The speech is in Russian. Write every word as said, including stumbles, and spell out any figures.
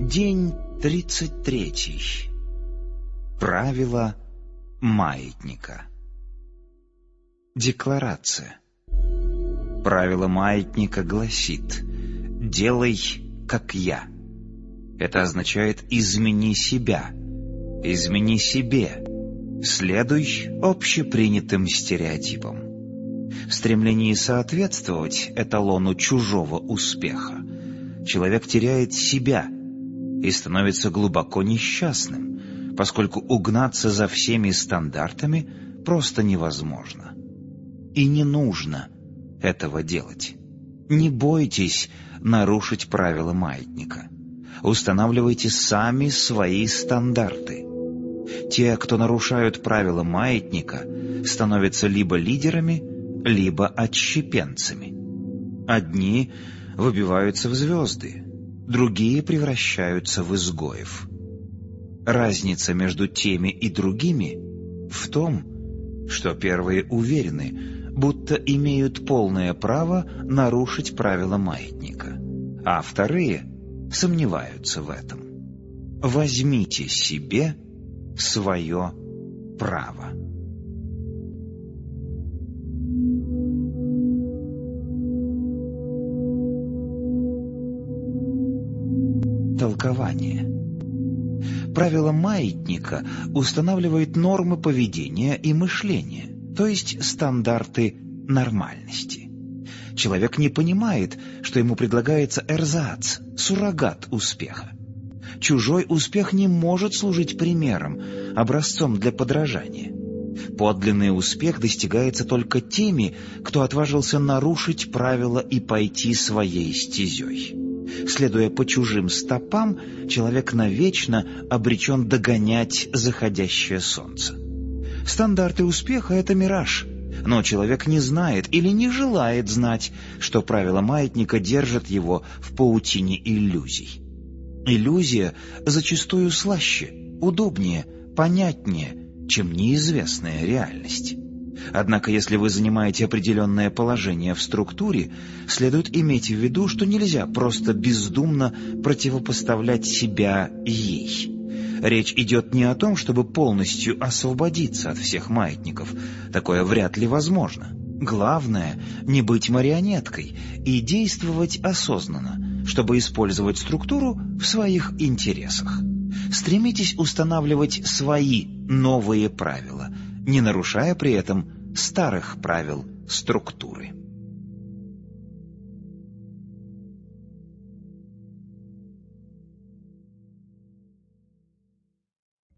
День тридцать третий. Правило маятника. Декларация. Правило маятника гласит: «Делай, как я». Это означает «измени себя», «измени себе», «следуй общепринятым стереотипам». В стремлении соответствовать эталону чужого успеха человек теряет себя и становится глубоко несчастным, поскольку угнаться за всеми стандартами просто невозможно. И не нужно этого делать. Не бойтесь нарушить правила маятника. Устанавливайте сами свои стандарты. Те, кто нарушают правила маятника, становятся либо лидерами, либо отщепенцами. Одни выбиваются в звезды, другие превращаются в изгоев. Разница между теми и другими в том, что первые уверены, будто имеют полное право нарушить правила маятника, а вторые сомневаются в этом. Возьмите себе свое право. Толкование. Правило маятника устанавливает нормы поведения и мышления, то есть стандарты нормальности. Человек не понимает, что ему предлагается эрзац, суррогат успеха. Чужой успех не может служить примером, образцом для подражания. Подлинный успех достигается только теми, кто отважился нарушить правила и пойти своей стезей. Следуя по чужим стопам, человек навечно обречен догонять заходящее солнце. Стандарты успеха — это мираж, но человек не знает или не желает знать, что правила маятника держат его в паутине иллюзий. Иллюзия зачастую слаще, удобнее, понятнее, чем неизвестная реальность. Однако, если вы занимаете определенное положение в структуре, следует иметь в виду, что нельзя просто бездумно противопоставлять себя ей. Речь идет не о том, чтобы полностью освободиться от всех маятников. Такое вряд ли возможно. Главное — не быть марионеткой и действовать осознанно, чтобы использовать структуру в своих интересах. Стремитесь устанавливать свои новые правила, не нарушая при этом старых правил структуры.